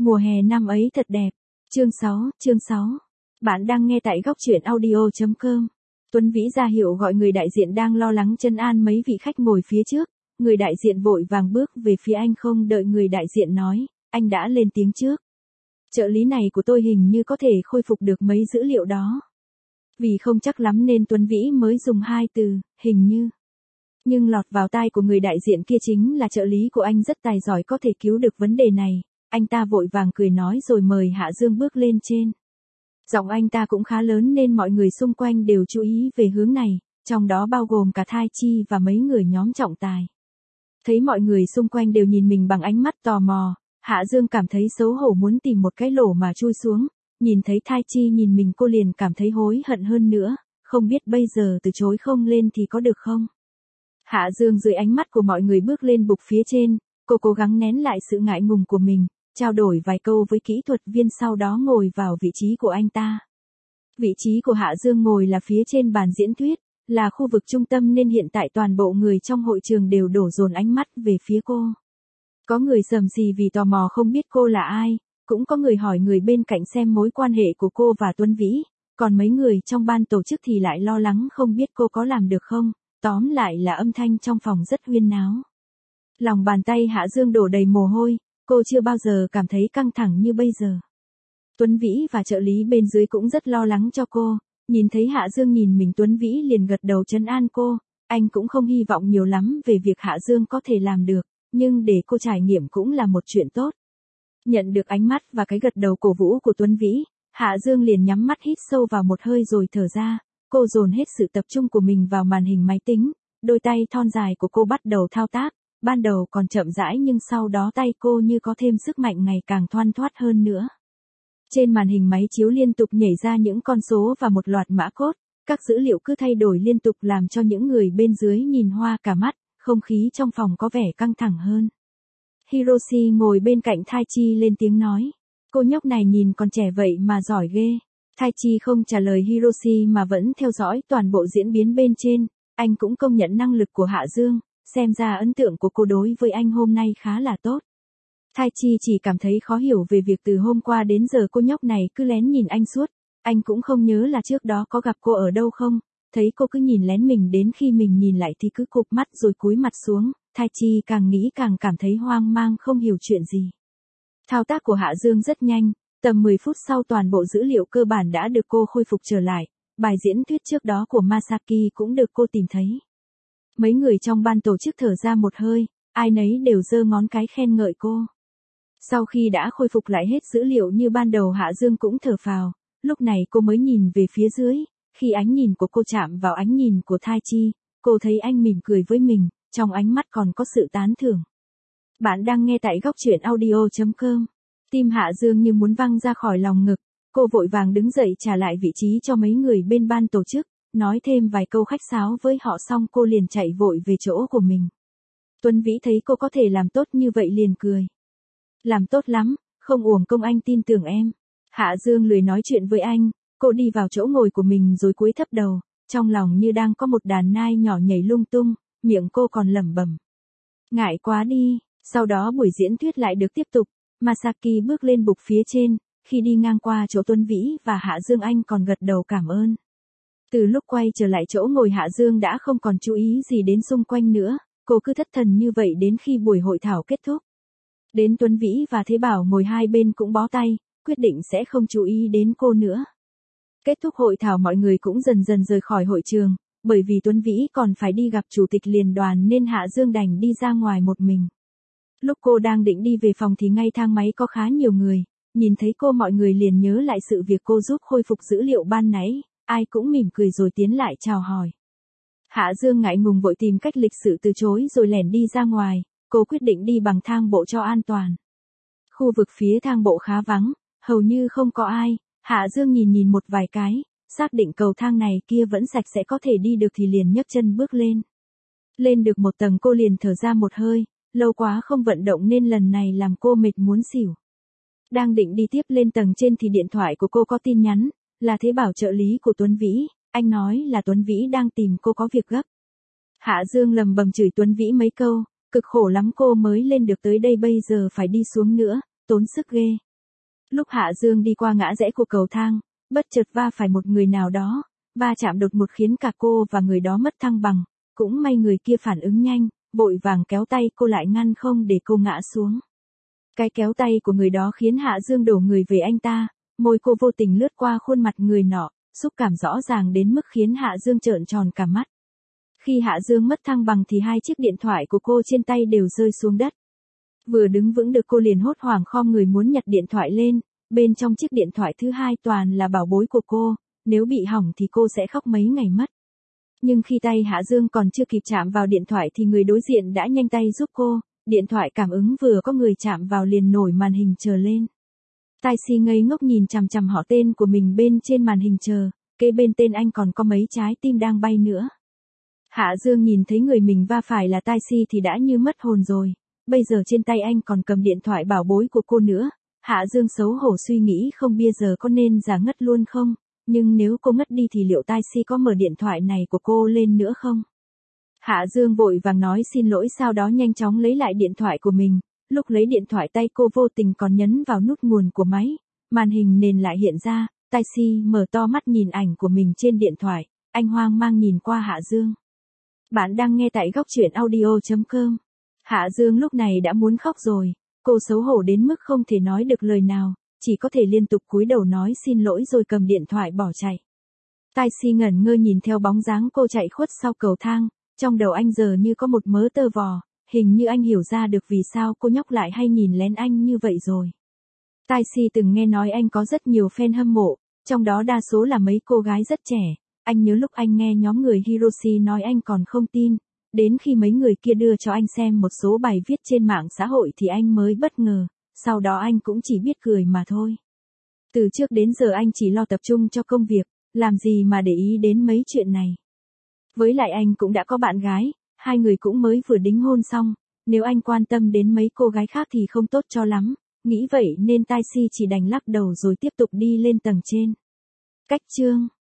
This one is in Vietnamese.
Mùa hè năm ấy thật đẹp. Chương 6. Bạn đang nghe tại góc truyện audio.com. Tuấn Vĩ ra hiệu gọi người đại diện đang lo lắng trấn an mấy vị khách ngồi phía trước. Người đại diện vội vàng bước về phía anh, không đợi người đại diện nói, anh đã lên tiếng trước. Trợ lý này của tôi hình như có thể khôi phục được mấy dữ liệu đó. Vì không chắc lắm nên Tuấn Vĩ mới dùng hai từ, hình như. Nhưng lọt vào tai của người đại diện kia chính là trợ lý của anh rất tài giỏi, có thể cứu được vấn đề này. Anh ta vội vàng cười nói rồi mời Hạ Dương bước lên trên. Giọng anh ta cũng khá lớn nên mọi người xung quanh đều chú ý về hướng này, trong đó bao gồm cả Thai Chi và mấy người nhóm trọng tài. Thấy mọi người xung quanh đều nhìn mình bằng ánh mắt tò mò, Hạ Dương cảm thấy xấu hổ muốn tìm một cái lỗ mà chui xuống. Nhìn thấy Thai Chi nhìn mình, cô liền cảm thấy hối hận hơn nữa, không biết bây giờ từ chối không lên thì có được không. Hạ Dương dưới ánh mắt của mọi người bước lên bục phía trên, cô cố gắng nén lại sự ngại ngùng của mình, trao đổi vài câu với kỹ thuật viên sau đó ngồi vào vị trí của anh ta. Vị trí của Hạ Dương ngồi là phía trên bàn diễn thuyết, là khu vực trung tâm nên hiện tại toàn bộ người trong hội trường đều đổ dồn ánh mắt về phía cô. Có người sầm xì vì tò mò không biết cô là ai, cũng có người hỏi người bên cạnh xem mối quan hệ của cô và Tuấn Vĩ, còn mấy người trong ban tổ chức thì lại lo lắng không biết cô có làm được không, tóm lại là âm thanh trong phòng rất huyên náo. Lòng bàn tay Hạ Dương đổ đầy mồ hôi, cô chưa bao giờ cảm thấy căng thẳng như bây giờ. Tuấn Vĩ và trợ lý bên dưới cũng rất lo lắng cho cô, nhìn thấy Hạ Dương nhìn mình Tuấn Vĩ liền gật đầu trấn an cô, anh cũng không hy vọng nhiều lắm về việc Hạ Dương có thể làm được, nhưng để cô trải nghiệm cũng là một chuyện tốt. Nhận được ánh mắt và cái gật đầu cổ vũ của Tuấn Vĩ, Hạ Dương liền nhắm mắt hít sâu vào một hơi rồi thở ra, cô dồn hết sự tập trung của mình vào màn hình máy tính, đôi tay thon dài của cô bắt đầu thao tác, ban đầu còn chậm rãi nhưng sau đó tay cô như có thêm sức mạnh ngày càng thoăn thoắt hơn nữa. Trên màn hình máy chiếu liên tục nhảy ra những con số và một loạt mã code, các dữ liệu cứ thay đổi liên tục làm cho những người bên dưới nhìn hoa cả mắt, không khí trong phòng có vẻ căng thẳng hơn. Hiroshi ngồi bên cạnh Thai Chi lên tiếng nói, cô nhóc này nhìn còn trẻ vậy mà giỏi ghê. Thai Chi không trả lời Hiroshi mà vẫn theo dõi toàn bộ diễn biến bên trên, anh cũng công nhận năng lực của Hạ Dương, xem ra ấn tượng của cô đối với anh hôm nay khá là tốt. Thai Chi chỉ cảm thấy khó hiểu về việc từ hôm qua đến giờ cô nhóc này cứ lén nhìn anh suốt, anh cũng không nhớ là trước đó có gặp cô ở đâu không, thấy cô cứ nhìn lén mình đến khi mình nhìn lại thì cứ cụp mắt rồi cúi mặt xuống, Thai Chi càng nghĩ càng cảm thấy hoang mang không hiểu chuyện gì. Thao tác của Hạ Dương rất nhanh, tầm 10 phút sau toàn bộ dữ liệu cơ bản đã được cô khôi phục trở lại, bài diễn thuyết trước đó của Masaki cũng được cô tìm thấy. Mấy người trong ban tổ chức thở ra một hơi, ai nấy đều giơ ngón cái khen ngợi cô. Sau khi đã khôi phục lại hết dữ liệu như ban đầu, Hạ Dương cũng thở phào, lúc này cô mới nhìn về phía dưới, khi ánh nhìn của cô chạm vào ánh nhìn của Thai Chi, cô thấy anh mỉm cười với mình, trong ánh mắt còn có sự tán thưởng. Bạn đang nghe tại góc truyện audio.com. Tim Hạ Dương như muốn văng ra khỏi lòng ngực, cô vội vàng đứng dậy trả lại vị trí cho mấy người bên ban tổ chức, nói thêm vài câu khách sáo với họ xong cô liền chạy vội về chỗ của mình. Tuấn Vĩ thấy cô có thể làm tốt như vậy liền cười. Làm tốt lắm, không uổng công anh tin tưởng em. Hạ Dương lười nói chuyện với anh, cô đi vào chỗ ngồi của mình rồi cúi thấp đầu, trong lòng như đang có một đàn nai nhỏ nhảy lung tung, miệng cô còn lẩm bẩm. Ngại quá đi, sau đó buổi diễn thuyết lại được tiếp tục, Masaki bước lên bục phía trên, khi đi ngang qua chỗ Tuấn Vĩ và Hạ Dương anh còn gật đầu cảm ơn. Từ lúc quay trở lại chỗ ngồi Hạ Dương đã không còn chú ý gì đến xung quanh nữa, cô cứ thất thần như vậy đến khi buổi hội thảo kết thúc. Đến Tuấn Vĩ và Thế Bảo ngồi hai bên cũng bó tay, quyết định sẽ không chú ý đến cô nữa. Kết thúc hội thảo mọi người cũng dần dần rời khỏi hội trường, bởi vì Tuấn Vĩ còn phải đi gặp chủ tịch liên đoàn nên Hạ Dương đành đi ra ngoài một mình. Lúc cô đang định đi về phòng thì ngay thang máy có khá nhiều người, nhìn thấy cô mọi người liền nhớ lại sự việc cô giúp khôi phục dữ liệu ban nãy, ai cũng mỉm cười rồi tiến lại chào hỏi. Hạ Dương ngại ngùng vội tìm cách lịch sự từ chối rồi lẻn đi ra ngoài, cô quyết định đi bằng thang bộ cho an toàn. Khu vực phía thang bộ khá vắng, hầu như không có ai, Hạ Dương nhìn một vài cái, xác định cầu thang này kia vẫn sạch sẽ có thể đi được thì liền nhấc chân bước lên. Lên được một tầng cô liền thở ra một hơi, lâu quá không vận động nên lần này làm cô mệt muốn xỉu. Đang định đi tiếp lên tầng trên thì điện thoại của cô có tin nhắn, là Thế Bảo trợ lý của Tuấn Vĩ, anh nói là Tuấn Vĩ đang tìm cô có việc gấp. Hạ Dương lầm bầm chửi Tuấn Vĩ mấy câu, cực khổ lắm cô mới lên được tới đây bây giờ phải đi xuống nữa, tốn sức ghê. Lúc Hạ Dương đi qua ngã rẽ của cầu thang, bất chợt va phải một người nào đó, va chạm đột ngột khiến cả cô và người đó mất thăng bằng, cũng may người kia phản ứng nhanh, vội vàng kéo tay cô lại ngăn không để cô ngã xuống. Cái kéo tay của người đó khiến Hạ Dương đổ người về anh ta, môi cô vô tình lướt qua khuôn mặt người nọ, xúc cảm rõ ràng đến mức khiến Hạ Dương trợn tròn cả mắt. Khi Hạ Dương mất thăng bằng thì hai chiếc điện thoại của cô trên tay đều rơi xuống đất. Vừa đứng vững được cô liền hốt hoảng khom người muốn nhặt điện thoại lên, bên trong chiếc điện thoại thứ hai toàn là bảo bối của cô, nếu bị hỏng thì cô sẽ khóc mấy ngày mất. Nhưng khi tay Hạ Dương còn chưa kịp chạm vào điện thoại thì người đối diện đã nhanh tay giúp cô, điện thoại cảm ứng vừa có người chạm vào liền nổi màn hình chờ lên. Tai Si ngây ngốc nhìn chằm chằm họ tên của mình bên trên màn hình chờ, kế bên tên anh còn có mấy trái tim đang bay nữa. Hạ Dương nhìn thấy người mình va phải là Tai Si thì đã như mất hồn rồi, bây giờ trên tay anh còn cầm điện thoại bảo bối của cô nữa. Hạ Dương xấu hổ suy nghĩ không bây giờ có nên giả ngất luôn không, nhưng nếu cô ngất đi thì liệu Tai Si có mở điện thoại này của cô lên nữa không? Hạ Dương vội vàng nói xin lỗi sau đó nhanh chóng lấy lại điện thoại của mình, lúc lấy điện thoại tay cô vô tình còn nhấn vào nút nguồn của máy, màn hình nền lại hiện ra, Tai Si mở to mắt nhìn ảnh của mình trên điện thoại, anh hoang mang nhìn qua Hạ Dương. Bạn đang nghe tại góc truyện audio.com. Hạ Dương lúc này đã muốn khóc rồi, cô xấu hổ đến mức không thể nói được lời nào, chỉ có thể liên tục cúi đầu nói xin lỗi rồi cầm điện thoại bỏ chạy. Tai Si ngẩn ngơ nhìn theo bóng dáng cô chạy khuất sau cầu thang, trong đầu anh giờ như có một mớ tơ vò, hình như anh hiểu ra được vì sao cô nhóc lại hay nhìn lén anh như vậy rồi. Tai Si từng nghe nói anh có rất nhiều fan hâm mộ, trong đó đa số là mấy cô gái rất trẻ, anh nhớ lúc anh nghe nhóm người Hiroshi nói anh còn không tin, đến khi mấy người kia đưa cho anh xem một số bài viết trên mạng xã hội thì anh mới bất ngờ, sau đó anh cũng chỉ biết cười mà thôi. Từ trước đến giờ anh chỉ lo tập trung cho công việc, làm gì mà để ý đến mấy chuyện này. Với lại anh cũng đã có bạn gái, hai người cũng mới vừa đính hôn xong, nếu anh quan tâm đến mấy cô gái khác thì không tốt cho lắm, nghĩ vậy nên Tai Si chỉ đành lắc đầu rồi tiếp tục đi lên tầng trên. Cách chương